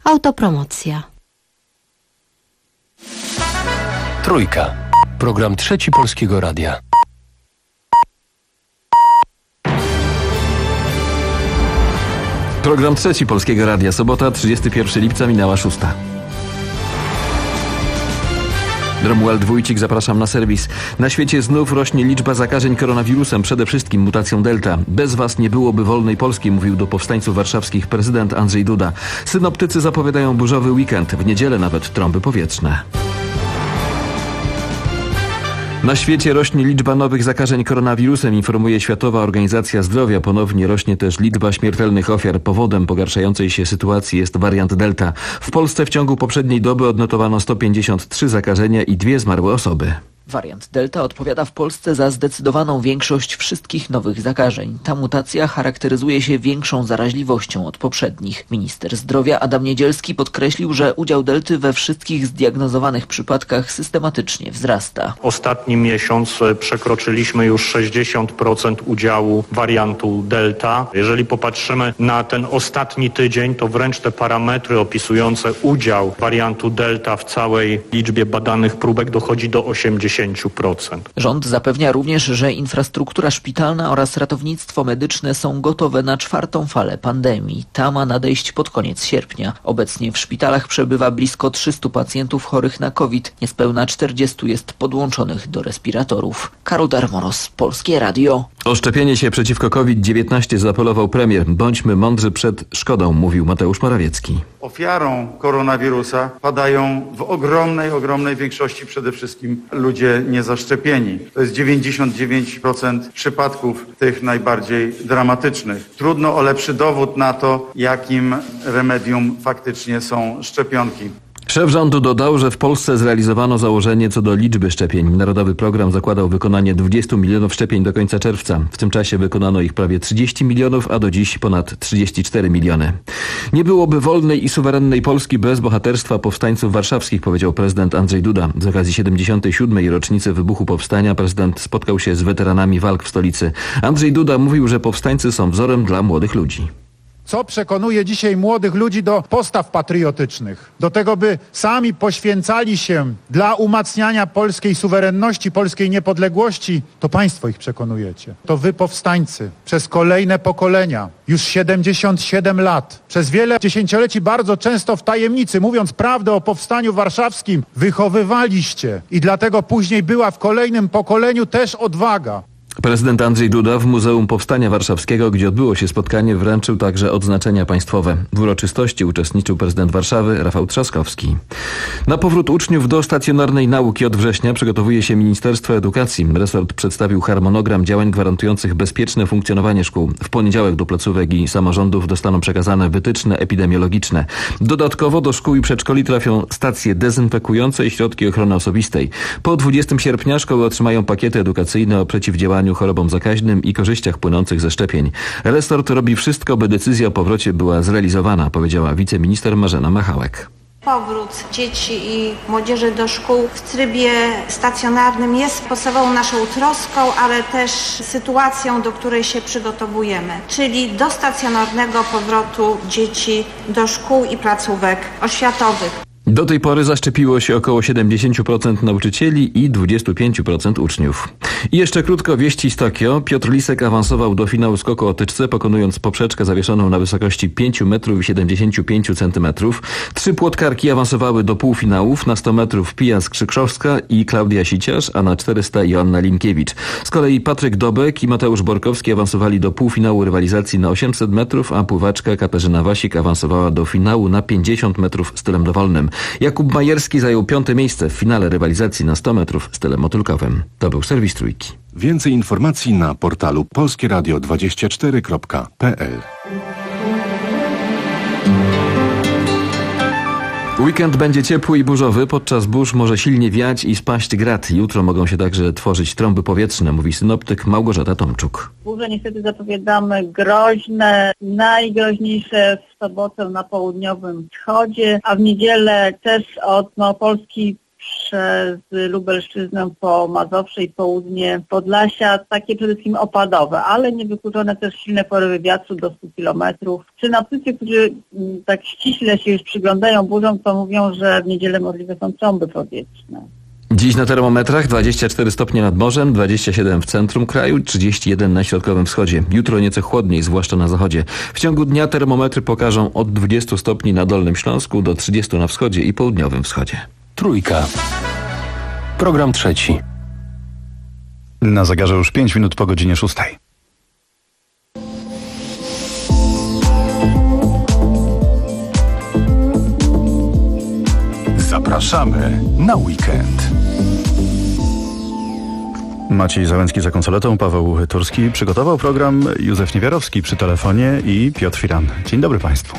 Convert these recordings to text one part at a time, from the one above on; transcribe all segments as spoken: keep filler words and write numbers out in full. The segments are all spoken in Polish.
Autopromocja. Trójka. Program Trzeci Polskiego Radia. Program Trzeci Polskiego Radia. Sobota, trzydziestego pierwszego lipca, minęła szósta. Romuald Wójcik, zapraszam na serwis. Na świecie znów rośnie liczba zakażeń koronawirusem, przede wszystkim mutacją Delta. Bez was nie byłoby wolnej Polski, mówił do powstańców warszawskich prezydent Andrzej Duda. Synoptycy zapowiadają burzowy weekend, w niedzielę nawet trąby powietrzne. Na świecie rośnie liczba nowych zakażeń koronawirusem, informuje Światowa Organizacja Zdrowia. Ponownie rośnie też liczba śmiertelnych ofiar. Powodem pogarszającej się sytuacji jest wariant Delta. W Polsce w ciągu poprzedniej doby odnotowano sto pięćdziesiąt trzy zakażenia i dwie zmarłe osoby. Wariant Delta odpowiada w Polsce za zdecydowaną większość wszystkich nowych zakażeń. Ta mutacja charakteryzuje się większą zaraźliwością od poprzednich. Minister zdrowia Adam Niedzielski podkreślił, że udział Delty we wszystkich zdiagnozowanych przypadkach systematycznie wzrasta. Ostatni miesiąc przekroczyliśmy już sześćdziesiąt procent udziału wariantu Delta. Jeżeli popatrzymy na ten ostatni tydzień, to wręcz te parametry opisujące udział wariantu Delta w całej liczbie badanych próbek dochodzi do osiemdziesięciu procent. Rząd zapewnia również, że infrastruktura szpitalna oraz ratownictwo medyczne są gotowe na czwartą falę pandemii. Ta ma nadejść pod koniec sierpnia. Obecnie w szpitalach przebywa blisko trzystu pacjentów chorych na COVID. Niespełna czterdziestu jest podłączonych do respiratorów. Karol Darmoros, Polskie Radio. O szczepienie się przeciwko COVID dziewiętnaście zaapelował premier. Bądźmy mądrzy przed szkodą, mówił Mateusz Morawiecki. Ofiarą koronawirusa padają w ogromnej, ogromnej większości przede wszystkim ludzie niezaszczepieni. To jest dziewięćdziesiąt dziewięć procent przypadków tych najbardziej dramatycznych. Trudno o lepszy dowód na to, jakim remedium faktycznie są szczepionki. Szef rządu dodał, że w Polsce zrealizowano założenie co do liczby szczepień. Narodowy program zakładał wykonanie dwudziestu milionów szczepień do końca czerwca. W tym czasie wykonano ich prawie trzydzieści milionów, a do dziś ponad trzydzieści cztery miliony. Nie byłoby wolnej i suwerennej Polski bez bohaterstwa powstańców warszawskich, powiedział prezydent Andrzej Duda. Z okazji siedemdziesiątej siódmej rocznicy wybuchu powstania prezydent spotkał się z weteranami walk w stolicy. Andrzej Duda mówił, że powstańcy są wzorem dla młodych ludzi. Co przekonuje dzisiaj młodych ludzi do postaw patriotycznych? Do tego, by sami poświęcali się dla umacniania polskiej suwerenności, polskiej niepodległości, to państwo ich przekonujecie. To wy, powstańcy, przez kolejne pokolenia, już siedemdziesiąt siedem lat, przez wiele dziesięcioleci bardzo często w tajemnicy, mówiąc prawdę o powstaniu warszawskim, wychowywaliście. I dlatego później była w kolejnym pokoleniu też odwaga. Prezydent Andrzej Duda w Muzeum Powstania Warszawskiego, gdzie odbyło się spotkanie, wręczył także odznaczenia państwowe. W uroczystości uczestniczył prezydent Warszawy Rafał Trzaskowski. Na powrót uczniów do stacjonarnej nauki od września przygotowuje się Ministerstwo Edukacji. Resort przedstawił harmonogram działań gwarantujących bezpieczne funkcjonowanie szkół. W poniedziałek do placówek i samorządów dostaną przekazane wytyczne epidemiologiczne. Dodatkowo do szkół i przedszkoli trafią stacje dezynfekujące i środki ochrony osobistej. Po dwudziestego sierpnia szkoły otrzymają pakiety edukacyjne o przeciwdziałaniu chorobom zakaźnym i korzyściach płynących ze szczepień. Resort robi wszystko, by decyzja o powrocie była zrealizowana, powiedziała wiceminister Marzena Machałek. Powrót dzieci i młodzieży do szkół w trybie stacjonarnym jest podstawową naszą troską, ale też sytuacją, do której się przygotowujemy, czyli do stacjonarnego powrotu dzieci do szkół i placówek oświatowych. Do tej pory zaszczepiło się około siedemdziesiąt procent nauczycieli i dwadzieścia pięć procent uczniów. I jeszcze krótko wieści z Tokio. Piotr Lisek awansował do finału skoku o tyczce, pokonując poprzeczkę zawieszoną na wysokości pięć metrów i siedemdziesiąt pięć centymetrów. Trzy płotkarki awansowały do półfinałów. Na sto metrów Pija Skrzykrzowska i Klaudia Siciarz, a na czterysta Joanna Linkiewicz. Z kolei Patryk Dobek i Mateusz Borkowski awansowali do półfinału rywalizacji na osiemset metrów, a pływaczka Katarzyna Wasik awansowała do finału na pięćdziesiąt metrów stylem dowolnym. Jakub Majerski zajął piąte miejsce w finale rywalizacji na sto metrów stylem motylkowym. To był serwis Trójki. Więcej informacji na portalu polskie radio dwadzieścia cztery kropka p l. Weekend będzie ciepły i burzowy. Podczas burz może silnie wiać i spaść grad. Jutro mogą się także tworzyć trąby powietrzne, mówi synoptyk Małgorzata Tomczuk. Burze niestety zapowiadamy groźne, najgroźniejsze w sobotę na południowym wschodzie, a w niedzielę też od Małopolski przez Lubelszczyznę po Mazowsze i południe Podlasia, takie przede wszystkim opadowe, ale niewykluczone też silne porywy wiatru do stu kilometrów. Synoptycy, którzy m, tak ściśle się już przyglądają burzom, to mówią, że w niedzielę możliwe są trąby powietrzne. Dziś na termometrach dwadzieścia cztery stopnie nad morzem, dwadzieścia siedem w centrum kraju, trzydzieści jeden na środkowym wschodzie. Jutro nieco chłodniej, zwłaszcza na zachodzie. W ciągu dnia termometry pokażą od dwudziestu stopni na Dolnym Śląsku do trzydziestu na wschodzie i południowym wschodzie. Trójka. Program trzeci. Na zegarze już pięć minut po godzinie szóstej. Zapraszamy na weekend. Maciej Załęcki za konsoletą, Paweł Turski przygotował program, Józef Niewiarowski przy telefonie i Piotr Firan. Dzień dobry Państwu.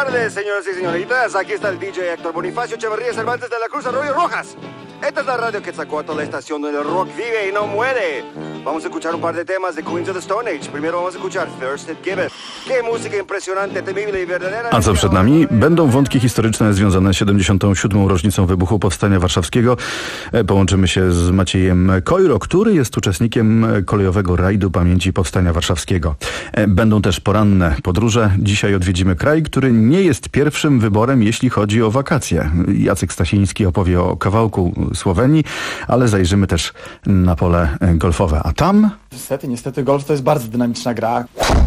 tardes, señores y señoritas. Aquí está el D J Héctor Bonifacio Echeverría Cervantes de la Cruz Arroyo Rojas. Esta es la radio Quetzalcóatl, la estación donde el rock vive y no muere. Vamos a escuchar un par de temas de Queens of the Stone Age. Primero vamos a escuchar Thirsted Gibbet. Qué música impresionante, temible y verdadera. A co przed nami? Będą wątki historyczne związane z siedemdziesiątą siódmą rocznicą wybuchu Powstania Warszawskiego. Połączymy się z Maciejem Kojro, który jest uczestnikiem kolejowego rajdu pamięci Powstania Warszawskiego. Będą też poranne podróże. Dzisiaj odwiedzimy kraj, który nie jest pierwszym wyborem, jeśli chodzi o wakacje. Jacek Stasiński opowie o kawałku Słowenii, ale zajrzymy też na pole golfowe. A tam... Niestety, niestety golf to jest bardzo dynamiczna gra.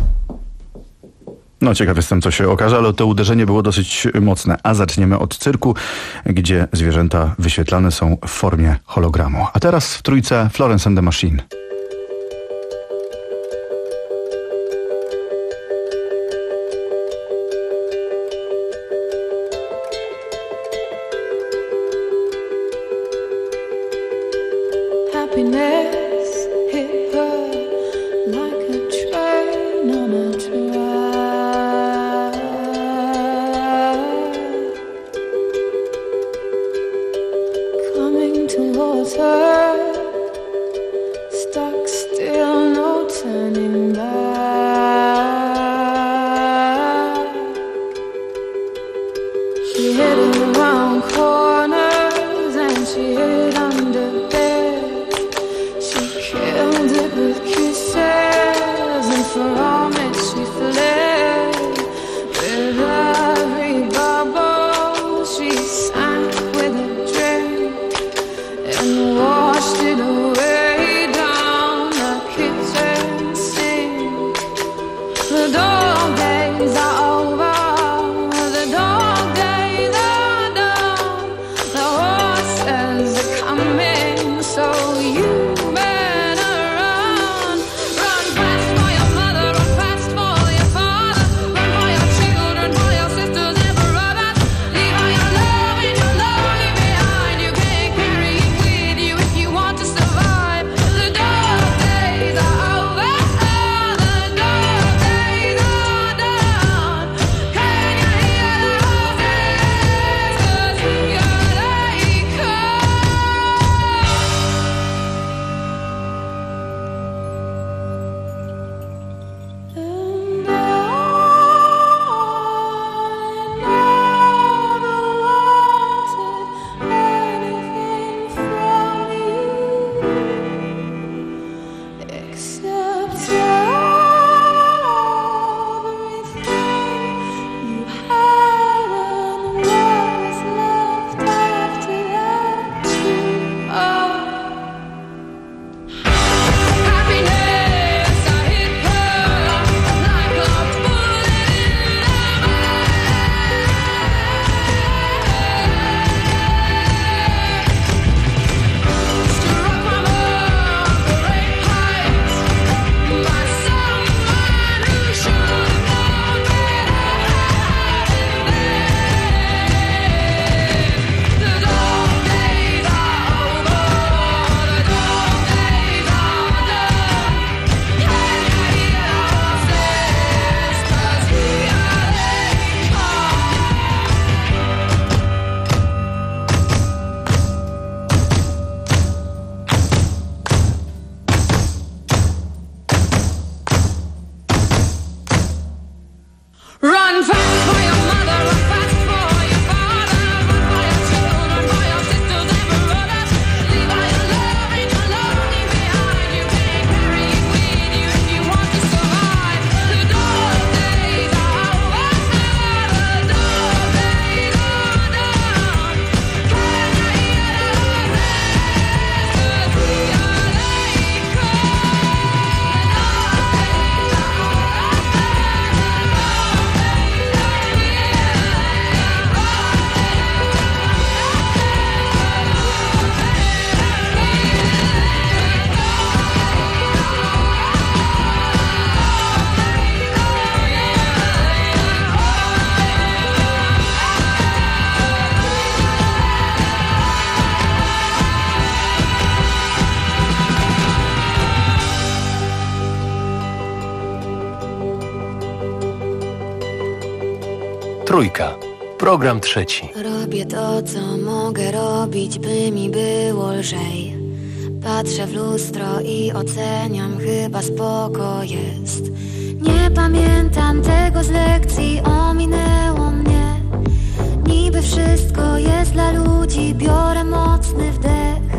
No ciekaw jestem, co się okaże, ale to uderzenie było dosyć mocne. A zaczniemy od cyrku, gdzie zwierzęta wyświetlane są w formie hologramu. A teraz w trójce Florence and the Machine. Happiness hit her like a train on a track. Coming towards her, stuck still, no turning back. She hid in the wrong corners and she hid under with kisses, and for homage she fled. With every bubble she sank with a drink and washed it Trójka. Program trzeci. Robię to, co mogę robić, by mi było lżej. Patrzę w lustro i oceniam, chyba spoko jest. Nie pamiętam tego z lekcji, ominęło mnie. Niby wszystko jest dla ludzi, biorę mocny wdech.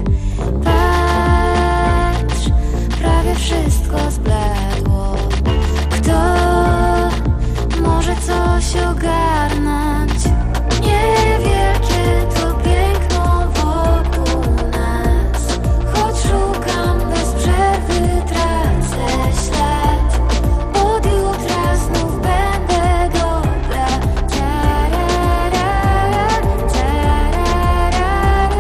Patrz, prawie wszystko zbledło. Kto może coś ogarnąć? Niewielkie to piękno wokół nas. Choć szukam bez przerwy, tracę ślad. Od jutra znów będę dobra. Tarara, tarara.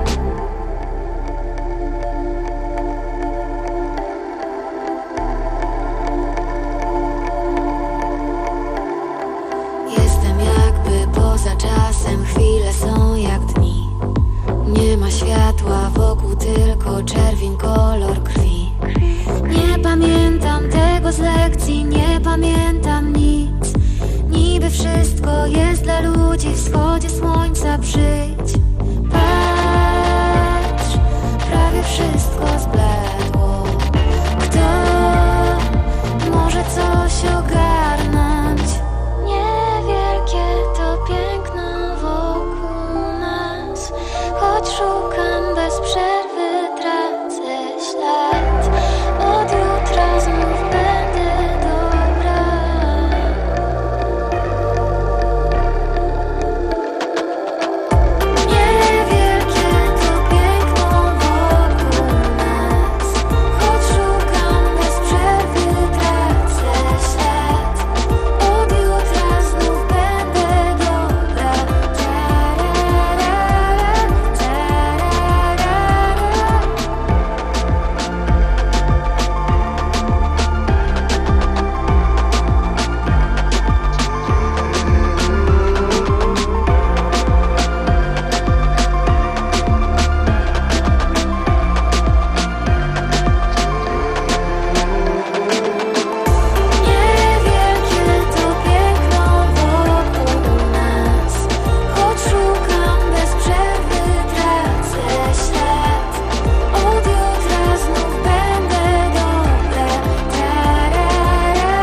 Jestem jakby poza czasem, chwile są jak dni. Nie ma światła wokół, tylko czerwień, kolor krwi. Nie pamiętam tego z lekcji, nie pamiętam nic. Niby wszystko jest dla ludzi, w wschodzie słońca przyjdź. Patrz, prawie wszystko zbledło. Kto może coś ogarnąć? Niewielkie to piękno wokół nas. Choć szukam bez przerwy, tracę ślad. Od jutra znów będę dobra. Niewielkie to piękno wokół nas. Choć szukam bez przerwy, tracę ślad. Od jutra znów będę dobra. Tarara, tarara. Niewielkie to piękno wokół nas. Choć szukam bez przerwy, tracę ślad. Od jutra znów będę dobra. Tarara,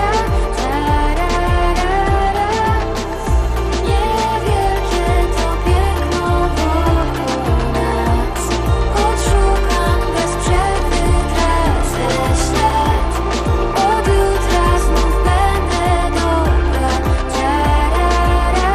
tarara. Niewielkie to piękno wokół nas. Choć szukam bez przerwy, tracę ślad. Od jutra znów będę dobra. Tarara,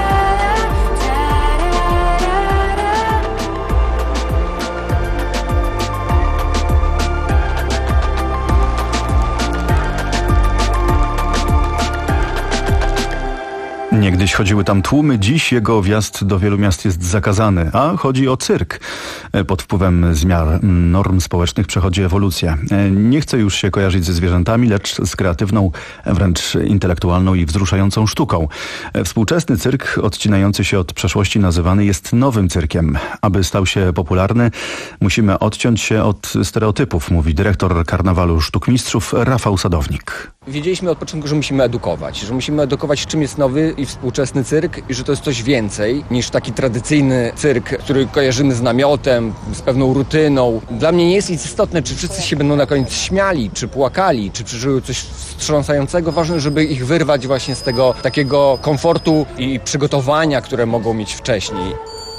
Niegdyś chodziły tam tłumy, dziś jego wjazd do wielu miast jest zakazany, a chodzi o cyrk. Pod wpływem zmian norm społecznych przechodzi ewolucja. Nie chce już się kojarzyć ze zwierzętami, lecz z kreatywną, wręcz intelektualną i wzruszającą sztuką. Współczesny cyrk, odcinający się od przeszłości, nazywany jest nowym cyrkiem. Aby stał się popularny, musimy odciąć się od stereotypów, mówi dyrektor Karnawalu Sztuk Mistrzów Rafał Sadownik. Wiedzieliśmy od początku, że musimy edukować, że musimy edukować, czym jest nowy i współczesny cyrk i że to jest coś więcej niż taki tradycyjny cyrk, który kojarzymy z namiotem, z pewną rutyną. Dla mnie nie jest nic istotne, czy wszyscy się będą na koniec śmiali, czy płakali, czy przeżyły coś wstrząsającego. Ważne, żeby ich wyrwać właśnie z tego takiego komfortu i przygotowania, które mogą mieć wcześniej.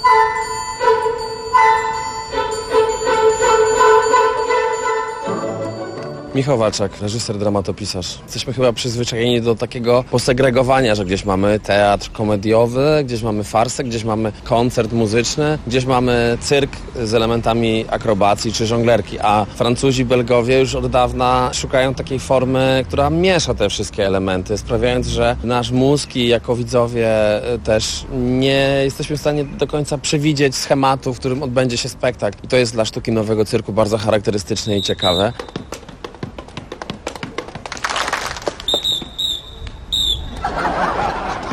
Michał Walczak, reżyser, dramatopisarz. Jesteśmy chyba przyzwyczajeni do takiego posegregowania, że gdzieś mamy teatr komediowy, gdzieś mamy farsę, gdzieś mamy koncert muzyczny, gdzieś mamy cyrk z elementami akrobacji czy żonglerki, a Francuzi, Belgowie już od dawna szukają takiej formy, która miesza te wszystkie elementy, sprawiając, że nasz mózg i jako widzowie też nie jesteśmy w stanie do końca przewidzieć schematu, w którym odbędzie się spektakl. I to jest dla sztuki nowego cyrku bardzo charakterystyczne i ciekawe.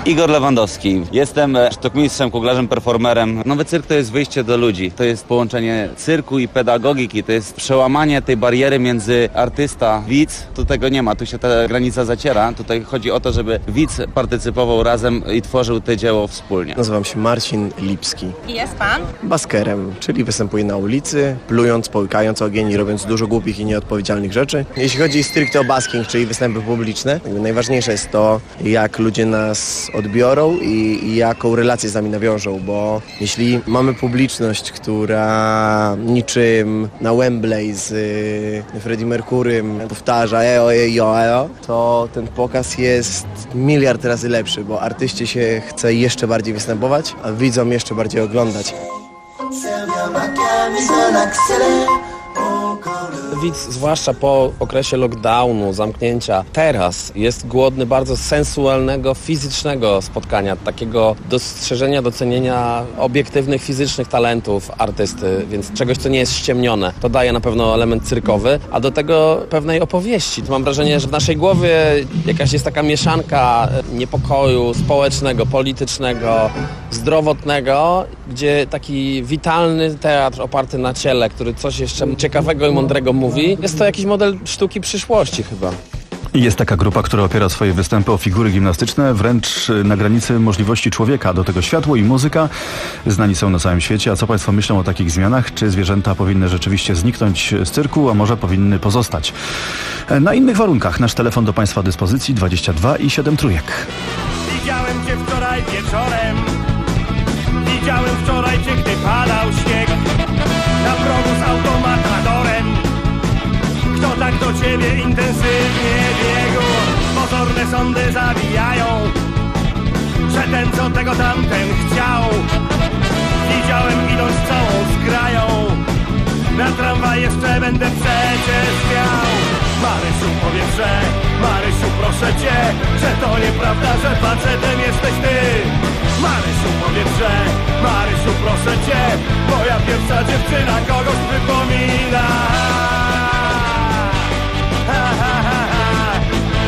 Igor Lewandowski. Jestem sztukmistrzem, kuglarzem, performerem. Nowy cyrk to jest wyjście do ludzi. To jest połączenie cyrku i pedagogiki. To jest przełamanie tej bariery między artysta, widz. Tu tego nie ma, tu się ta granica zaciera. Tutaj chodzi o to, żeby widz partycypował razem i tworzył to dzieło wspólnie. Nazywam się Marcin Lipski. I jest pan? Baskerem, czyli występuję na ulicy, plując, połykając ogień i robiąc dużo głupich i nieodpowiedzialnych rzeczy. Jeśli chodzi stricte o basking, czyli występy publiczne, najważniejsze jest to, jak ludzie nas odbiorą i, i jaką relację z nami nawiążą, bo jeśli mamy publiczność, która niczym na Wembley z y, Freddie Mercurym powtarza eo, eo, eo, to ten pokaz jest miliard razy lepszy, bo artyście się chce jeszcze bardziej występować, a widzom jeszcze bardziej oglądać. Widz, zwłaszcza po okresie lockdownu, zamknięcia, teraz jest głodny bardzo sensualnego, fizycznego spotkania, takiego dostrzeżenia, docenienia obiektywnych, fizycznych talentów artysty, więc czegoś, co nie jest ściemnione. To daje na pewno element cyrkowy, a do tego pewnej opowieści. Mam wrażenie, że w naszej głowie jakaś jest taka mieszanka niepokoju społecznego, politycznego, zdrowotnego, gdzie taki witalny teatr oparty na ciele, który coś jeszcze ciekawego i mądrego mówi, jest to jakiś model sztuki przyszłości chyba. Jest taka grupa, która opiera swoje występy o figury gimnastyczne wręcz na granicy możliwości człowieka. Do tego światło i muzyka znani są na całym świecie. A co Państwo myślą o takich zmianach? Czy zwierzęta powinny rzeczywiście zniknąć z cyrku, a może powinny pozostać? Na innych warunkach nasz telefon do Państwa dyspozycji dwadzieścia dwa i siedem trójek. Widziałem Cię wczoraj wieczorem. Widziałem wczoraj Cię, gdy padał śnieg. Na progu z automatadorem. Kto tak do Ciebie intensywnie biegł? Pozorne sądy zabijają, że ten co tego tamten chciał. Widziałem idąc całą zgrają. Na tramwaj jeszcze będę przecież miał. Marysiu, powiedz, że Marysiu, proszę Cię, że to nieprawda, że facetem jesteś Ty. Marysiu, powiedz, że Marysiu, proszę Cię, moja pierwsza dziewczyna kogoś przypomina. Ha, ha, ha, ha.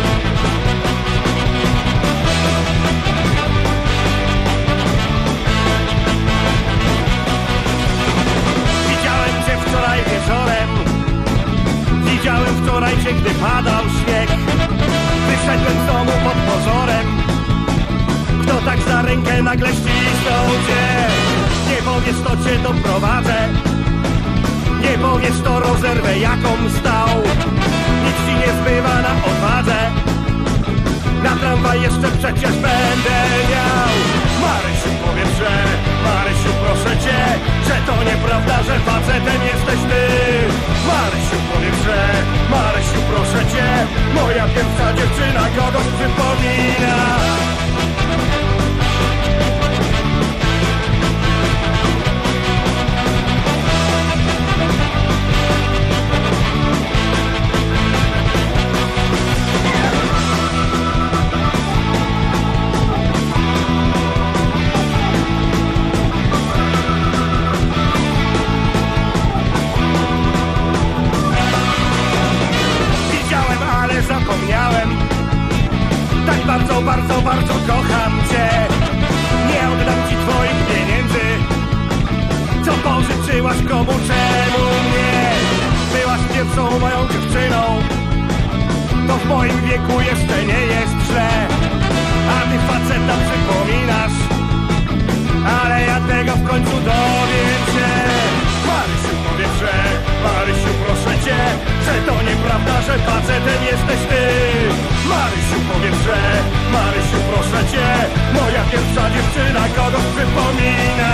Widziałem Cię wczoraj wieczorem. Widziałem wczoraj Cię, gdy padał śnieg. Wyszedłem z domu pod pozorem. Kto tak za rękę nagle ścisnął Cię? Nie powiesz, to Cię doprowadzę. Nie powiesz, to rozerwę jaką stał. Nic Ci nie zbywa na odwadze. Na tramwaj jeszcze przecież będę miał. Marysiu, powiedz, że Marysiu, proszę Cię, że to nieprawda, że facetem jesteś Ty. Marysiu, powiedz, że Marysiu, proszę Cię, moja pierwsza dziewczyna kogoś przypomina. Zapomniałem, tak bardzo, bardzo, bardzo kocham Cię. Nie oddam Ci Twoich pieniędzy, co pożyczyłaś komu, czemu mnie. Byłaś pierwszą moją dziewczyną, to w moim wieku jeszcze nie jest źle. A Ty faceta przypominasz, ale ja tego w końcu dowiem się. Marysiu, powiedz, że Marysiu, proszę Cię, że to nieprawda, że facetem jesteś Ty. Marysiu, powiedz, że Marysiu, proszę Cię, moja pierwsza dziewczyna kogoś przypomina.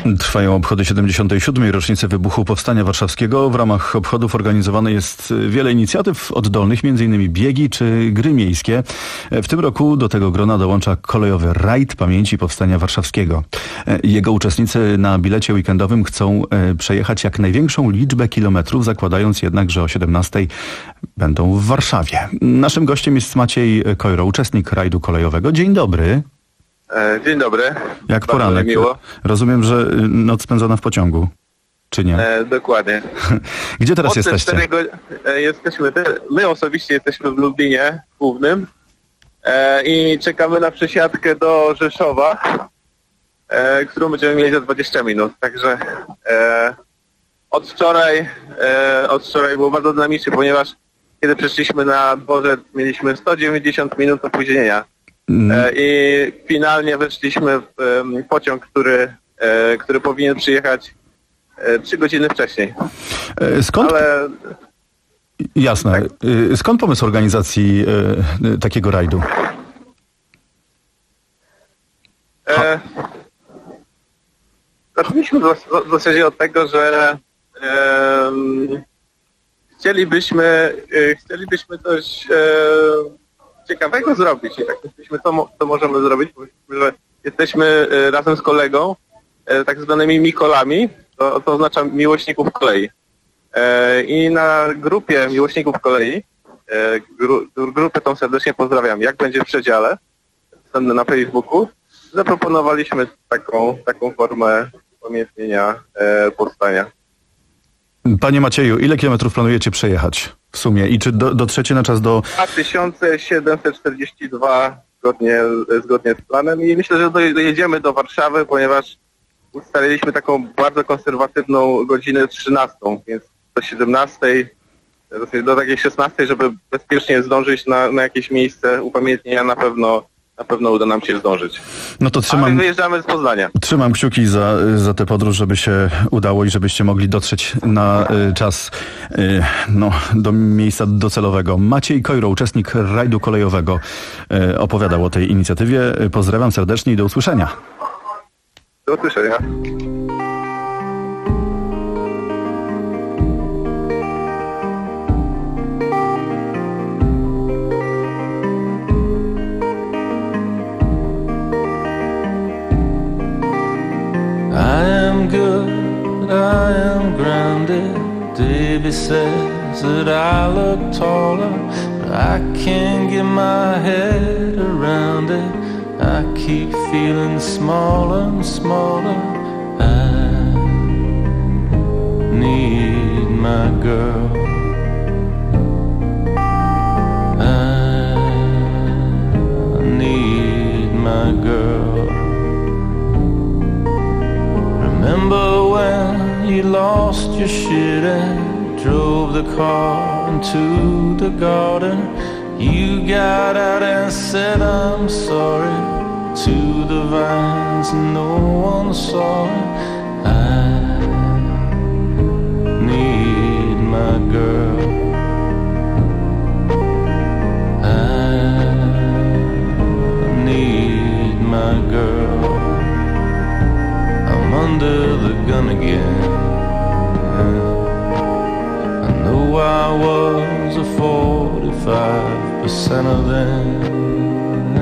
Trwają obchody siedemdziesiątej siódmej rocznicy wybuchu Powstania Warszawskiego. W ramach obchodów organizowane jest wiele inicjatyw oddolnych, m.in. biegi czy gry miejskie. W tym roku do tego grona dołącza kolejowy rajd pamięci Powstania Warszawskiego. Jego uczestnicy na bilecie weekendowym chcą przejechać jak największą liczbę kilometrów, zakładając jednak, że o siedemnastej będą w Warszawie. Naszym gościem jest Maciej Kojro, uczestnik rajdu kolejowego. Dzień dobry. Dzień dobry. Jak Bardzo poranek? miło. Rozumiem, że noc spędzona w pociągu, czy nie? E, dokładnie. Gdzie teraz Od te jesteście? cztery go- e, jesteśmy, te, my osobiście jesteśmy w Lublinie Głównym e, i czekamy na przesiadkę do Rzeszowa, e, którą będziemy mieli za dwadzieścia minut. Także e, od wczoraj e, od wczoraj było bardzo dynamicznie, ponieważ kiedy przeszliśmy na dworzec, mieliśmy sto dziewięćdziesiąt minut opóźnienia. E, I finalnie weszliśmy w e, pociąg, który, e, który powinien przyjechać e, trzy godziny wcześniej. Skąd? Ale... Jasne. Tak. Skąd pomysł organizacji e, takiego rajdu? E, zaczęliśmy w, w zasadzie od tego, że e, chcielibyśmy, e, chcielibyśmy coś e, ciekawego zrobić i tak myśleliśmy, co, co możemy zrobić, bo że jesteśmy razem z kolegą tak zwanymi Mikolami, to, to oznacza miłośników kolei. I na grupie miłośników kolei, gru, grupę tą serdecznie pozdrawiam, jak będzie w przedziale, na Facebooku, zaproponowaliśmy taką, taką formę upamiętnienia powstania. Panie Macieju, ile kilometrów planujecie przejechać w sumie i czy do, dotrzecie na czas do... dwa tysiące siedemset czterdzieści dwa zgodnie, zgodnie z planem i myślę, że dojedziemy do Warszawy, ponieważ ustaliliśmy taką bardzo konserwatywną godzinę trzynastą, więc do siedemnastej, do takiej szesnastej, żeby bezpiecznie zdążyć na, na jakieś miejsce upamiętnienia, na pewno na pewno uda nam się zdążyć. No to trzymam, Ale wyjeżdżamy z Poznania. Trzymam kciuki za, za tę podróż, żeby się udało i żebyście mogli dotrzeć na y, czas y, no, do miejsca docelowego. Maciej Kojro, uczestnik rajdu kolejowego, y, opowiadał o tej inicjatywie. Pozdrawiam serdecznie i do usłyszenia. Do usłyszenia. I am good, I am grounded. Davy says that I look taller, but I can't get my head around it. I keep feeling smaller and smaller. I need my girl. I need my girl. Remember when you lost your shit and drove the car into the garden? You got out and said I'm sorry to the vines, no one saw it. I need my girl. I need my girl. I'm under the gun again. I know I was a forty-five percent of them.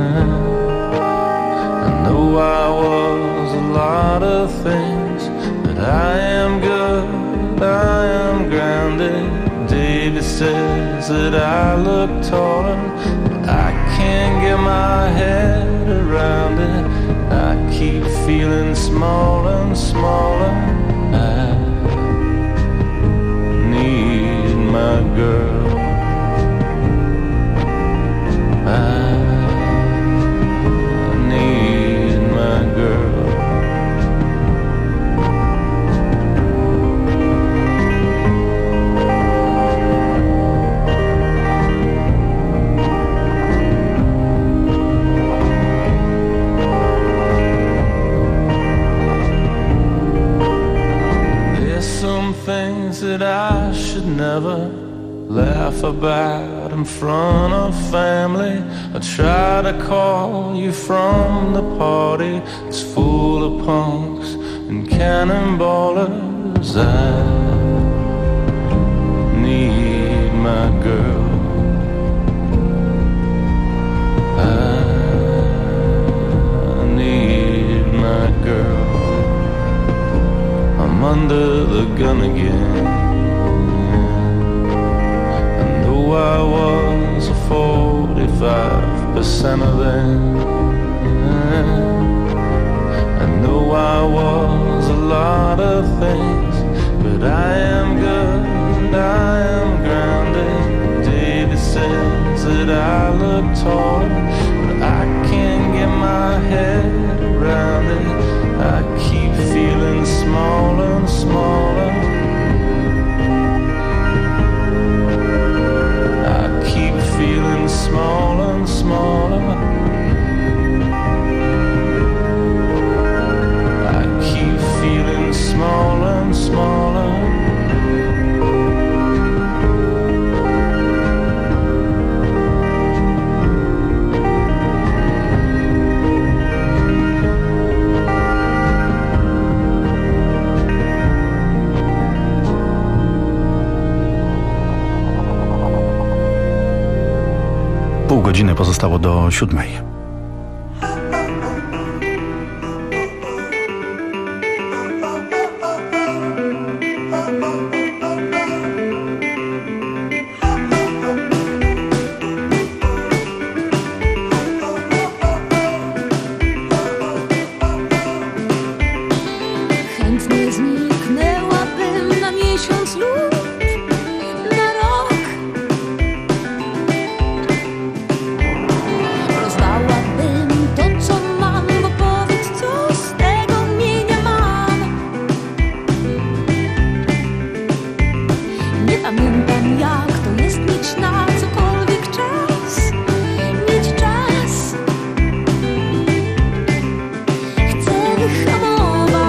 I know I was a lot of things, but I am good, I am grounded. Davy says that I look taller, but I can't get my head around it. I keep feeling smaller and smaller. I need my girl. I need my girl. Things that I should never laugh about in front of family. I try to call you from the party. It's full of punks and cannonballers. I need my girl. I need my girl. I'm under the gun again. I know I was a forty-five percent of them. I know I was a lot of things, but I am good, I am grounded. David says that I look taller, but I can't get my head around it. I keep feeling smaller and smaller. I keep feeling smaller and smaller. I keep feeling smaller and smaller. Pół godziny pozostało do siódmej. Chętnie zniknęłabym na miesiąc lub na rok. Rozdałabym to, co mam, bo powiedz, co z tego mienia mam. Nie pamiętam, jak to jest mieć na cokolwiek czas. Mieć czas. Chcę wyhamować.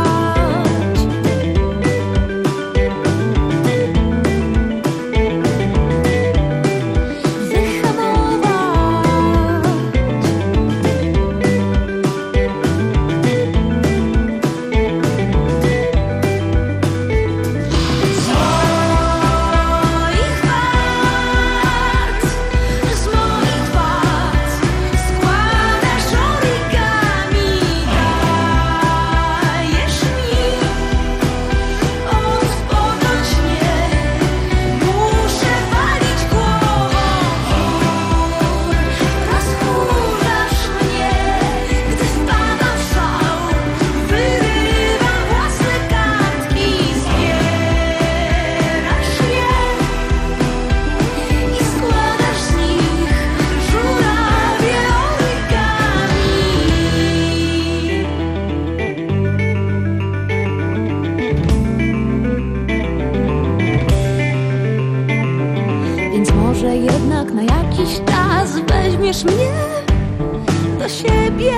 Więc może jednak na jakiś czas weźmiesz mnie do siebie.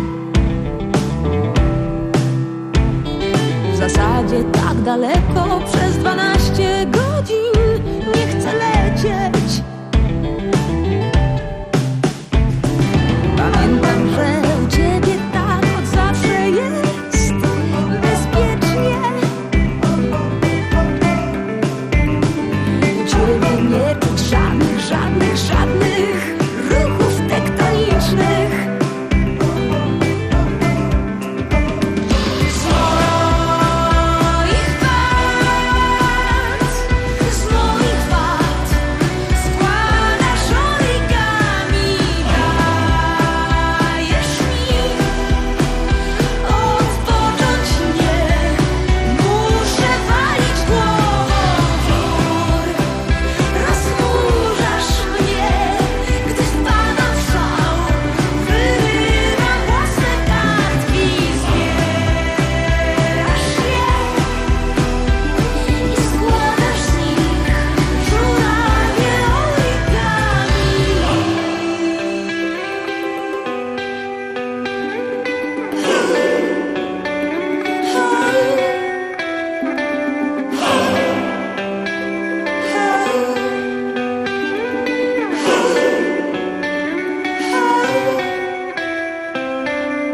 W zasadzie tak daleko przez dwanaście godzin nie chcę lecieć. Pamiętam, że u ciebie tak od zawsze jest bezpiecznie. U ciebie nie czuć żadnych, żadnych, żadnych ruchów tektonicznych. Z moich wad, z moich wad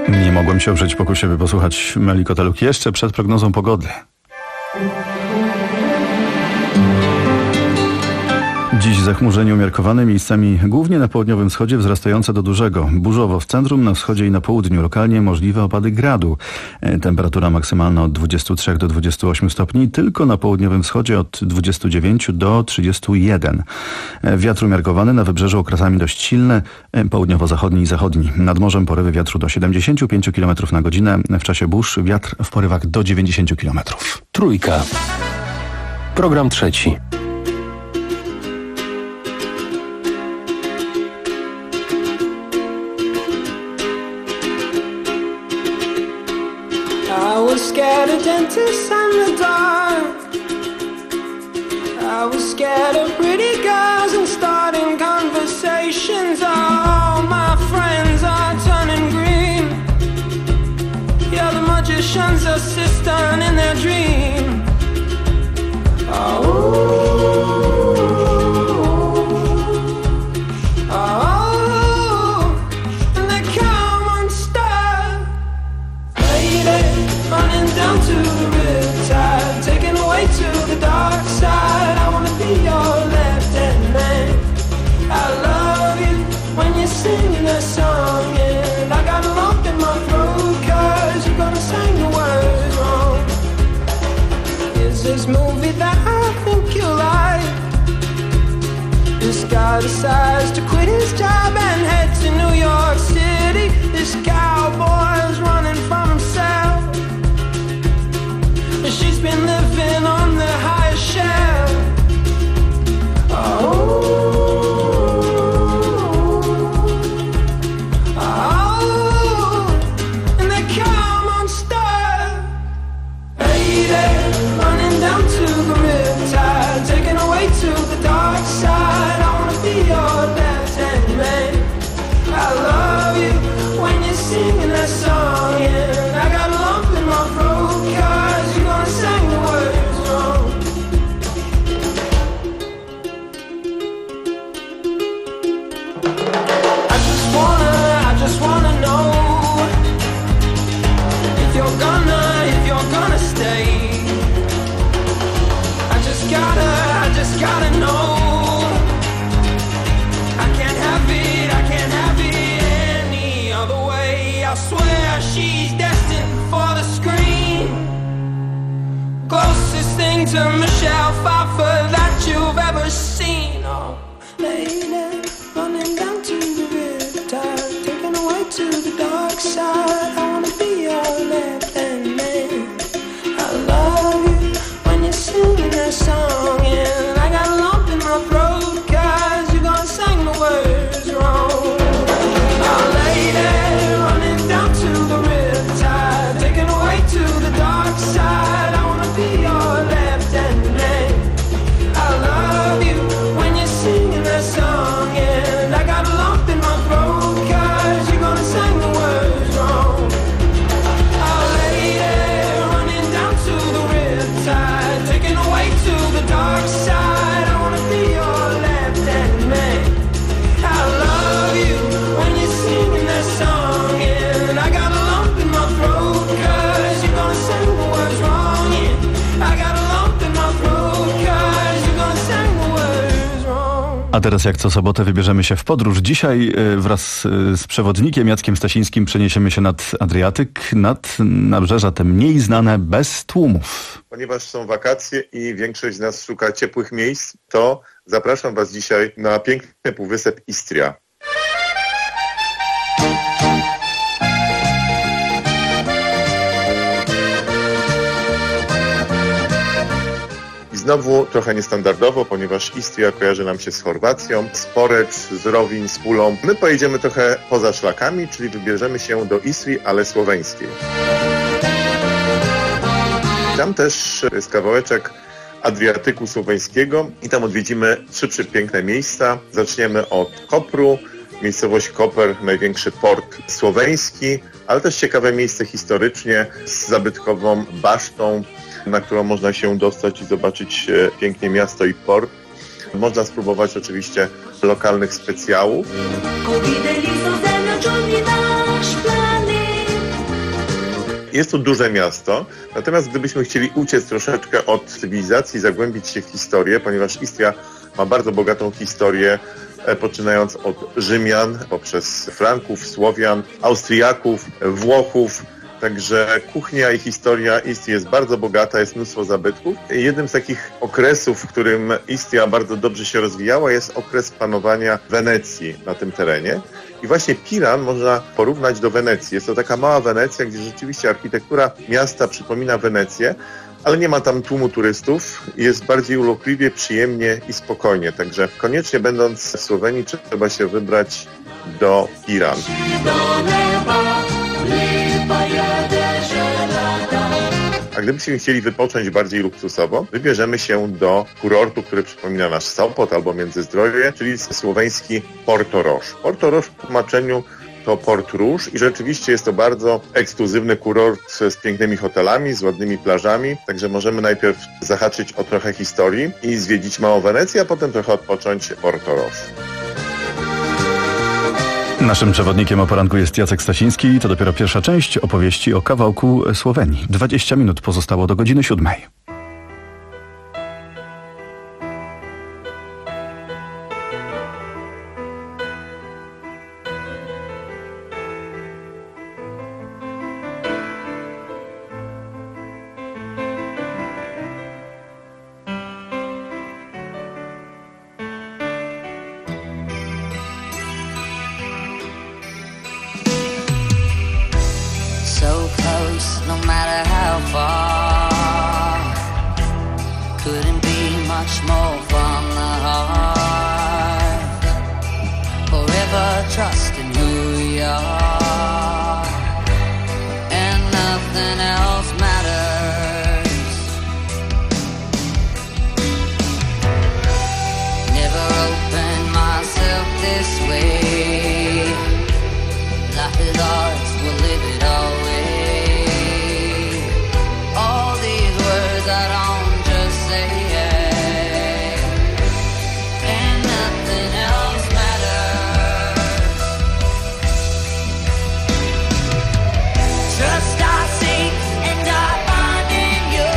Nie mogłem się oprzeć pokusie, by posłuchać Meli Koteluk jeszcze przed prognozą pogody. Dziś zachmurzenie umiarkowane, miejscami głównie na południowym wschodzie wzrastające do dużego. Burzowo w centrum, na wschodzie i na południu. Lokalnie możliwe opady gradu. Temperatura maksymalna od dwudziestu trzech do dwudziestu ośmiu stopni, tylko na południowym wschodzie od dwudziestu dziewięciu do trzydziestu jeden. Wiatr umiarkowany, na wybrzeżu okresami dość silny, południowo-zachodni i zachodni. Nad morzem porywy wiatru do siedemdziesięciu pięciu kilometrów na godzinę. W czasie burz wiatr w porywach do dziewięćdziesięciu kilometrów. Trójka. Program trzeci. I was scared of dentists and the dark. I was scared of pretty girls and starting conversations. All my friends are turning green. You're the magician's assistant in their dream. Oh. Down to the riptide, taken away to the dark side. I wanna be your left-hand man. I love you when you're singing that song, and I got a lump in my throat 'cause you're gonna sing the words wrong. Is this movie that I think you like? This guy decides to quit his job and head to New York City. This cowboy's running from himself. She's been living on the highest shelf. Oh, oh, and they come on star. Lady, running down to the riptide, taken away to the dark side. I wanna be your left-hand man. I love you when you're singing that song, and I got a lump in my throat 'cause you're gonna sing the words wrong. I just wanna, I just wanna know if you're gonna, if you're gonna stay. I just gotta, I just gotta know. I can't have it, I can't have it any other way. I swear she's destined for the screen. Closest thing to Michelle Pfeiffer that you've ever seen. Oh, lady, running down to the riptide, taken away to the dark side. I wanna be your left-hand man. I love you when you're singing that song, and I got a lump in my throat 'cause you're gonna sing the words wrong. Oh, lady, running down to the riptide, taken away to the dark side. I wanna be your left-hand man. I love you when you're singing that song, and I got a lump in my throat 'cause you're gonna sing the words wrong. Oh, lady, running down to the riptide, taken away to the dark side. I wanna be your left-hand man. I love you when you're singing that song, and I got a lump in my throat 'cause you're gonna sing the words wrong. Yeah, I got a lump in my throat 'cause you're gonna sing the words wrong. A teraz jak co sobotę wybierzemy się w podróż. Dzisiaj y, wraz y, z przewodnikiem Jackiem Stasińskim przeniesiemy się nad Adriatyk, nad nabrzeża te mniej znane, bez tłumów. Ponieważ są wakacje i większość z nas szuka ciepłych miejsc, to zapraszam Was dzisiaj na piękny półwysep Istria. I znowu trochę niestandardowo, ponieważ Istria kojarzy nam się z Chorwacją, z Porecz, z Rowin, z Pulą. My pojedziemy trochę poza szlakami, czyli wybierzemy się do Istrii, ale słoweńskiej. Tam też jest kawałeczek Adriatyku słoweńskiego i tam odwiedzimy trzy przepiękne miejsca. Zaczniemy od Kopru, miejscowość Koper, największy port słoweński, ale też ciekawe miejsce historycznie z zabytkową basztą, na którą można się dostać i zobaczyć pięknie miasto i port. Można spróbować oczywiście lokalnych specjałów. Ovideli są zemljočani naš planet, Jest to duże miasto, natomiast gdybyśmy chcieli uciec troszeczkę od cywilizacji, zagłębić się w historię, ponieważ Istria ma bardzo bogatą historię, poczynając od Rzymian, poprzez Franków, Słowian, Austriaków, Włochów. Także kuchnia i historia Istrii jest bardzo bogata, jest mnóstwo zabytków. Jednym z takich okresów, w którym Istria bardzo dobrze się rozwijała, jest okres panowania Wenecji na tym terenie. I właśnie Piran można porównać do Wenecji. Jest to taka mała Wenecja, gdzie rzeczywiście architektura miasta przypomina Wenecję, ale nie ma tam tłumu turystów. Jest bardziej urokliwie, przyjemnie i spokojnie. Także koniecznie będąc w Słowenii trzeba się wybrać do Piran. A gdybyśmy chcieli wypocząć bardziej luksusowo, wybierzemy się do kurortu, który przypomina nasz Sopot albo Międzyzdroje, czyli słoweński Portorož. Portorož w tłumaczeniu to Port Róż i rzeczywiście jest to bardzo ekskluzywny kurort z pięknymi hotelami, z ładnymi plażami, także możemy najpierw zahaczyć o trochę historii i zwiedzić małą Wenecję, a potem trochę odpocząć w Portorož. Naszym przewodnikiem o poranku jest Jacek Stasiński. To dopiero pierwsza część opowieści o kawałku Słowenii. dwadzieścia minut pozostało do godziny siódmej. So close, no matter how far. Couldn't be much more from the heart. Forever trusting who we are, and nothing else matters. Never opened myself this way. Life is ours, we'll live it always. All these words I don't just say, and nothing else matters. Trust I seek and I find in you.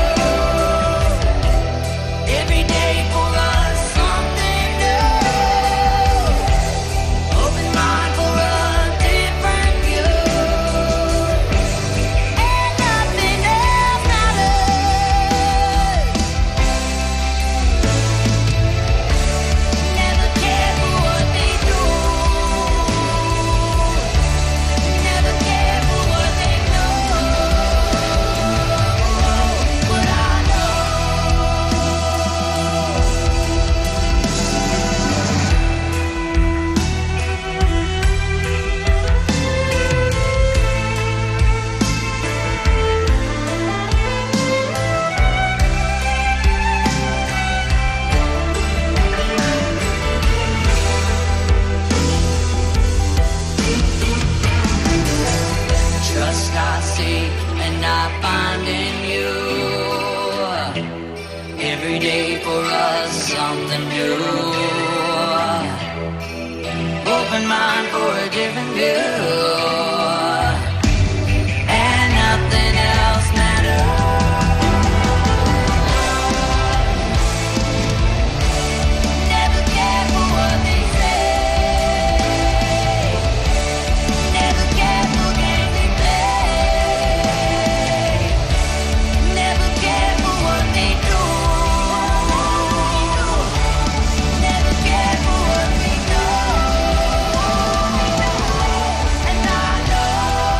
Every day for us something new. Open mind for a different view. And nothing else matters. Never care for what they do. Never care for what they know. But I know. Trust I seek and I find in you. Every day for us something new. Open mind for a different view. And nothing else matters. Never care for what they say. Never care for games they play. Never care for what they do. Never care for what we know. And I know.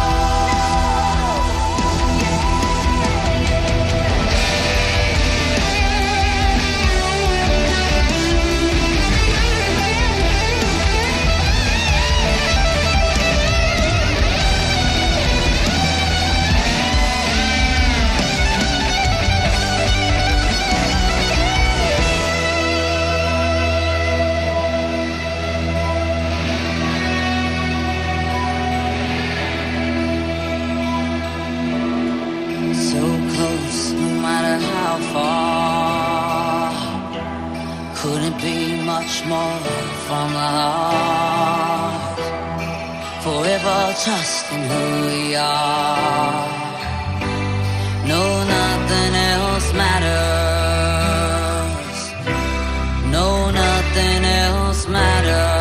So close, no matter how far. Couldn't be much more from the heart. Forever trusting who we are, No, nothing else matters. No, nothing else matters.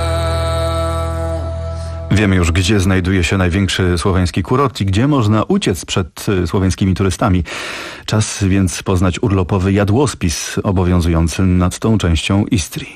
Wiemy już, gdzie znajduje się największy słoweński kurort i gdzie można uciec przed słoweńskimi turystami. Czas więc poznać urlopowy jadłospis obowiązujący nad tą częścią Istrii.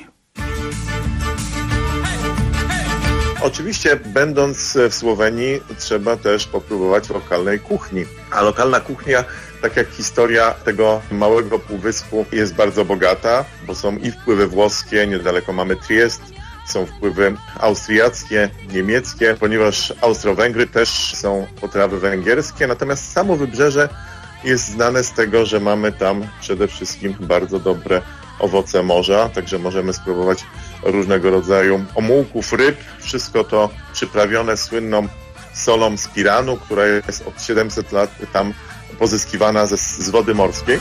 Oczywiście, będąc w Słowenii, trzeba też popróbować lokalnej kuchni. A lokalna kuchnia, tak jak historia tego małego półwyspu, jest bardzo bogata, bo są i wpływy włoskie, niedaleko mamy Triest, są wpływy austriackie, niemieckie, ponieważ Austro-Węgry też są potrawy węgierskie, natomiast samo wybrzeże jest znane z tego, że mamy tam przede wszystkim bardzo dobre owoce morza, także możemy spróbować różnego rodzaju omułków, ryb, wszystko to przyprawione słynną solą z Piranu, która jest od siedemset lat tam pozyskiwana ze, z wody morskiej.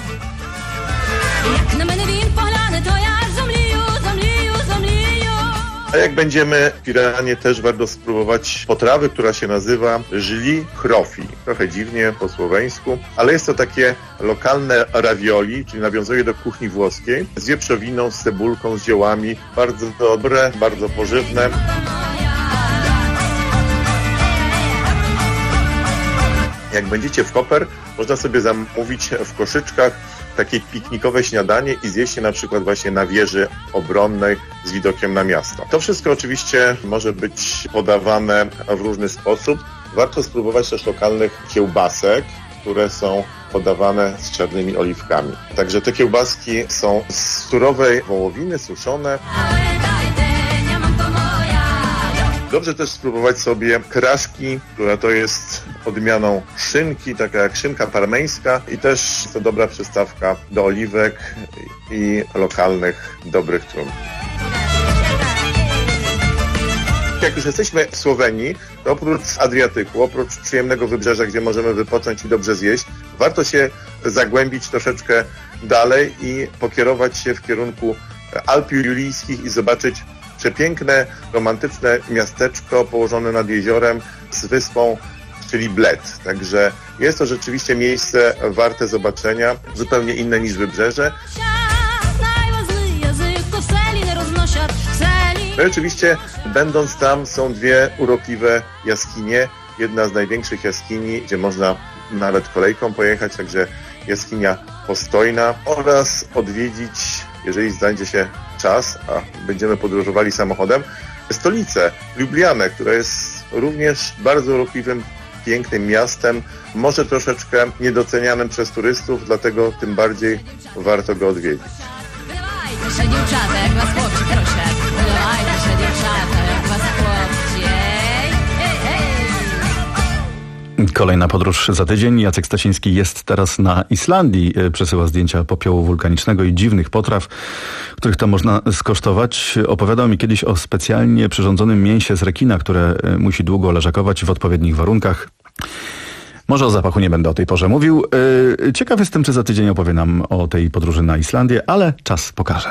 A jak będziemy w Piranie, też warto spróbować potrawy, która się nazywa żli chrofi. Trochę dziwnie po słoweńsku, ale jest to takie lokalne ravioli, czyli nawiązuje do kuchni włoskiej, z wieprzowiną, z cebulką, z ziołami. Bardzo dobre, bardzo pożywne. Jak będziecie w Koper, można sobie zamówić w koszyczkach takie piknikowe śniadanie i zjeść je na przykład właśnie na wieży obronnej z widokiem na miasto. To wszystko oczywiście może być podawane w różny sposób. Warto spróbować też lokalnych kiełbasek, które są podawane z czarnymi oliwkami. Także te kiełbaski są z surowej wołowiny, suszone. Dobrze też spróbować sobie kraszki, która to jest odmianą szynki, taka jak szynka parmeńska i też to dobra przystawka do oliwek i lokalnych dobrych trun. Jak już jesteśmy w Słowenii, to oprócz Adriatyku, oprócz przyjemnego wybrzeża, gdzie możemy wypocząć i dobrze zjeść, warto się zagłębić troszeczkę dalej i pokierować się w kierunku Alp Julijskich i zobaczyć przepiękne, romantyczne miasteczko położone nad jeziorem z wyspą, czyli Bled. Także jest to rzeczywiście miejsce warte zobaczenia, zupełnie inne niż wybrzeże. No i oczywiście, będąc tam, są dwie urokliwe jaskinie. Jedna z największych jaskini, gdzie można nawet kolejką pojechać, także jaskinia Postojna, oraz odwiedzić, jeżeli znajdzie się czas, a będziemy podróżowali samochodem, stolicę Lublianę, która jest również bardzo urokliwym, pięknym miastem, może troszeczkę niedocenianym przez turystów, dlatego tym bardziej warto go odwiedzić. Bywajcie się dziewczata, jak was chłopcy proszę. Bywajcie się dziewczata, jak was chłopcy. Ej, ej, ej. Kolejna podróż za tydzień. Jacek Stasiński jest teraz na Islandii. Przesyła zdjęcia popiołu wulkanicznego i dziwnych potraw, których tam można skosztować. Opowiadał mi kiedyś o specjalnie przyrządzonym mięsie z rekina, które musi długo leżakować w odpowiednich warunkach. Może o zapachu nie będę o tej porze mówił. Ciekaw jestem, czy za tydzień opowie nam o tej podróży na Islandię, ale czas pokaże.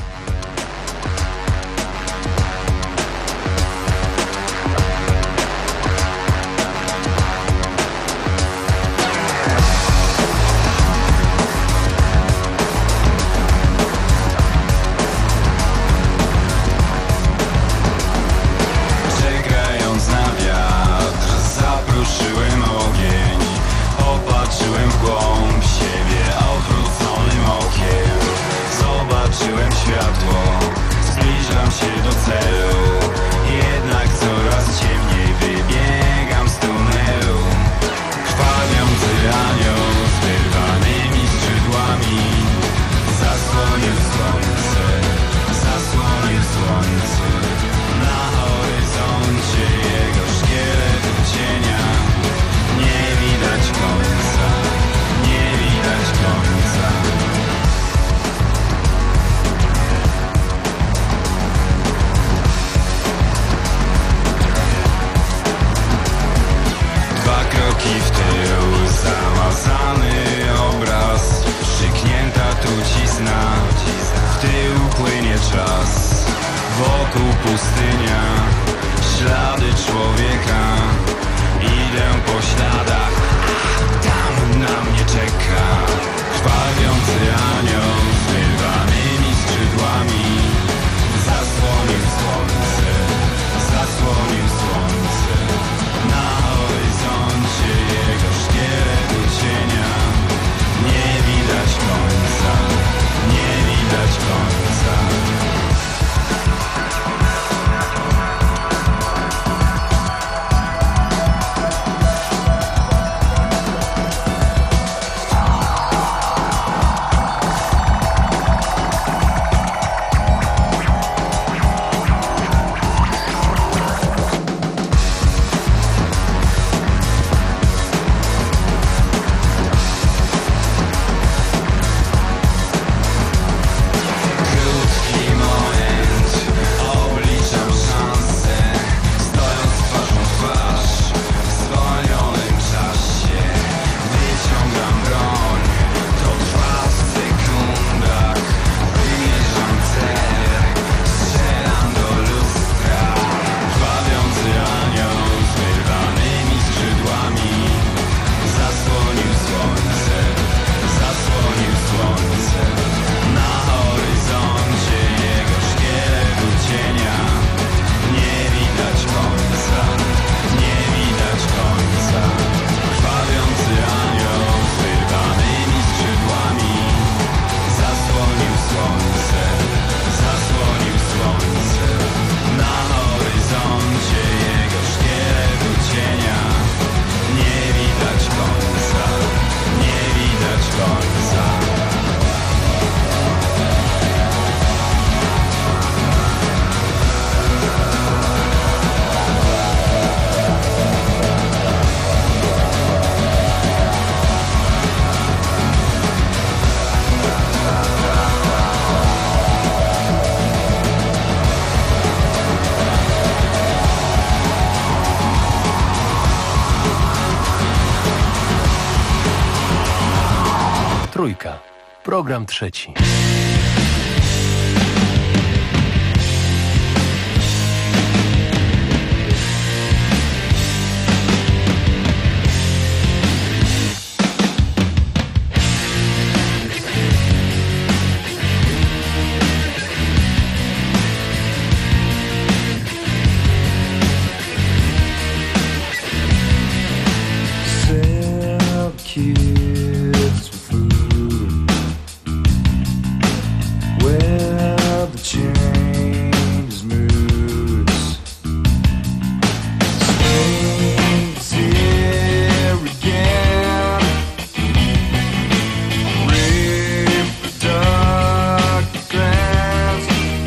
Wokół pustynia, ślady człowieka. Idę po śladach, tam na mnie czeka. Trójka. Program trzeci. Kids with food, where the change moods. Spring's here again, reproductive grass.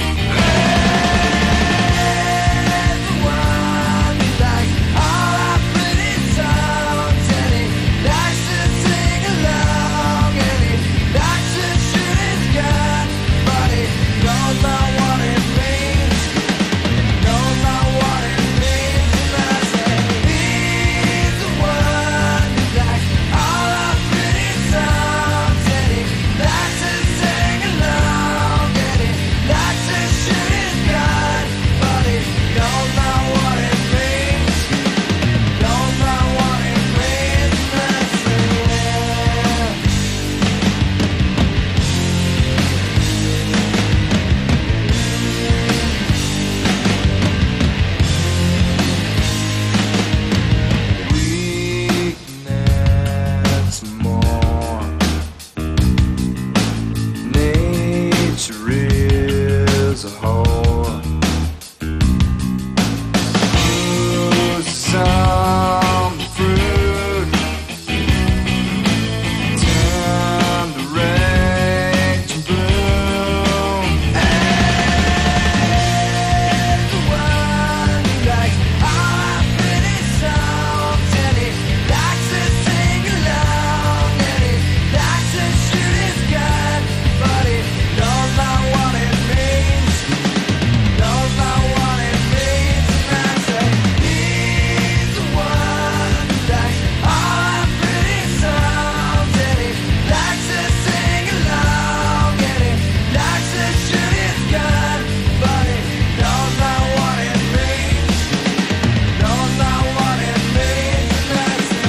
Everyone likes all our pretty songs, and he likes to sing along, and he likes to shoot his gun, but he knows not what it means, knows not what it means. And I say, he's the one who likes all our pretty songs, and he likes to sing along, and he likes to shoot his gun, but he knows not what it means, knows not what it means. And I say, weakness more. Nature is a whore. Some fruit, tender rage and bloom. Everyone likes all our pretty songs, and he likes to sing along, and he likes to shoot his gun, but he knows not what it means, knows not what it means. And I say, he's the one who likes all our pretty songs, and he likes to sing along, and he likes to shoot his gun, but he knows not what it means, knows not what it means. And I say,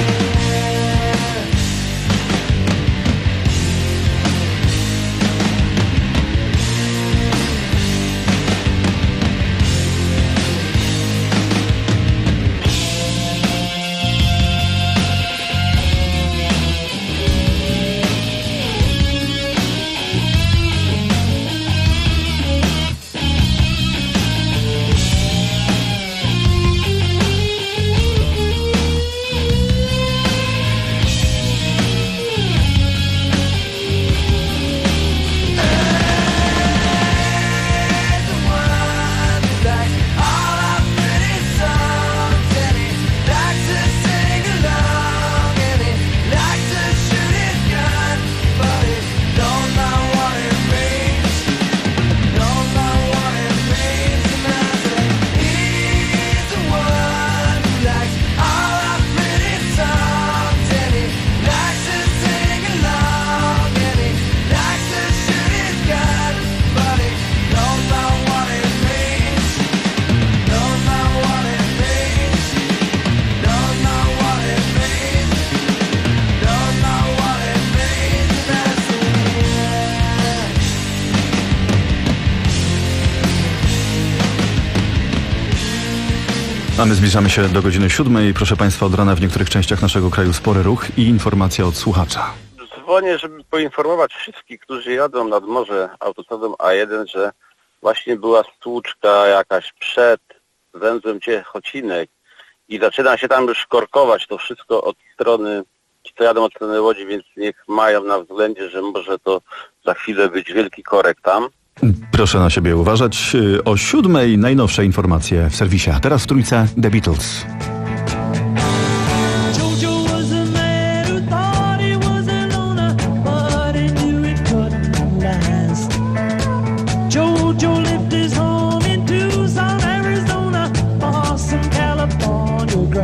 A my zbliżamy się do godziny siódmej. Proszę Państwa, od rana w niektórych częściach naszego kraju spory ruch i informacja od słuchacza. Dzwonię, żeby poinformować wszystkich, którzy jadą nad morze autostradą A jeden, że właśnie była stłuczka jakaś przed węzłem Ciechocinek i zaczyna się tam już korkować to wszystko od strony, ci co jadą od strony Łodzi, więc niech mają na względzie, że może to za chwilę być wielki korek tam. Proszę na siebie uważać. O siódmej najnowsze informacje w serwisie. A teraz w Trójce The Beatles.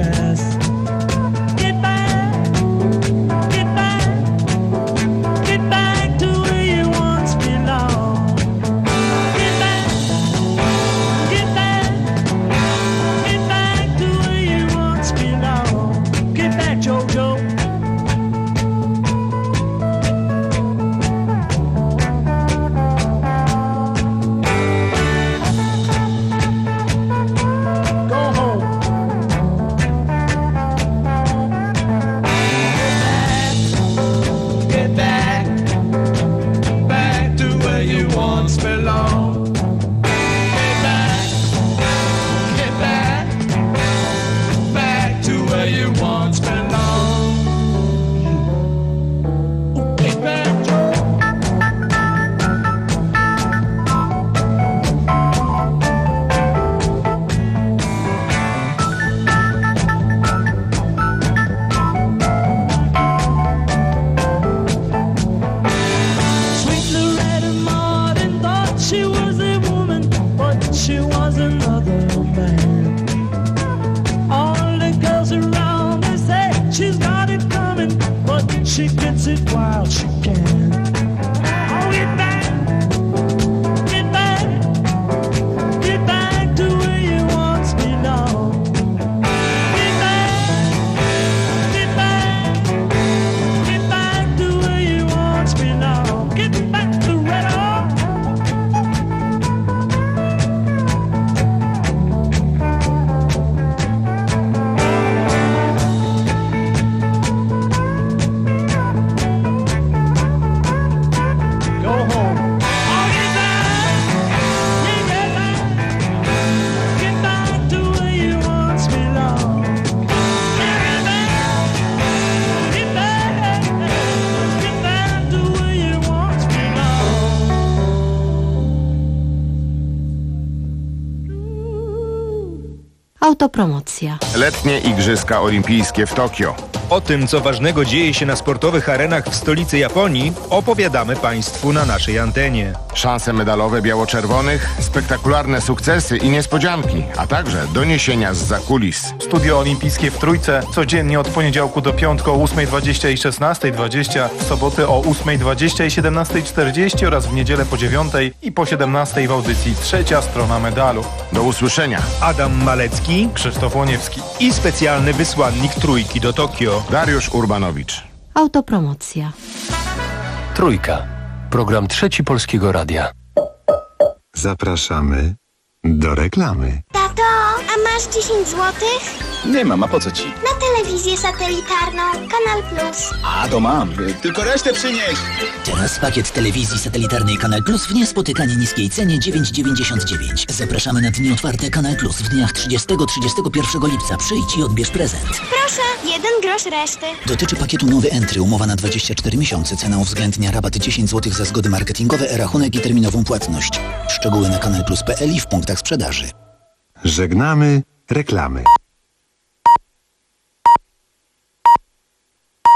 Get back, get back, She gets it while she can. Oh, get back, get back, get back to where you once belonged. Get back, get back, get back to where you once belonged. Get back to red on. Autopromocja. Letnie Igrzyska Olimpijskie w Tokio. O tym, co ważnego dzieje się na sportowych arenach w stolicy Japonii, opowiadamy Państwu na naszej antenie. Szanse medalowe biało-czerwonych, spektakularne sukcesy i niespodzianki, a także doniesienia z zakulis. Studio Olimpijskie w Trójce codziennie od poniedziałku do piątku o ósmej dwadzieścia i szesnastej dwadzieścia, w soboty o ósmej dwadzieścia i siedemnastej czterdzieści oraz w niedzielę po dziewiątej i po siedemnastej w audycji Trzecia Strona Medalu. Do usłyszenia. Adam Malecki, Krzysztof Łoniewski i specjalny wysłannik Trójki do Tokio, Dariusz Urbanowicz. Autopromocja. Trójka. Program Trzeci Polskiego Radia. Zapraszamy do reklamy. Tato, a masz dziesięć złotych? Nie mam, a po co ci? Na telewizję satelitarną, Kanal Plus. A, to mam. Tylko resztę przynieś. Teraz pakiet telewizji satelitarnej Kanal Plus w niespotykanie niskiej cenie dziewięć dziewięćdziesiąt dziewięć. Zapraszamy na dni otwarte Kanal Plus w dniach trzydziestego do trzydziestego pierwszego lipca. Przyjdź i odbierz prezent. Proszę, jeden grosz reszty. Dotyczy pakietu nowy Entry, umowa na dwadzieścia cztery miesiące. Cena uwzględnia rabat dziesięć złotych za zgody marketingowe, rachunek i terminową płatność. Szczegóły na kanal plus kropka p l i w punktach sprzedaży. Żegnamy reklamy.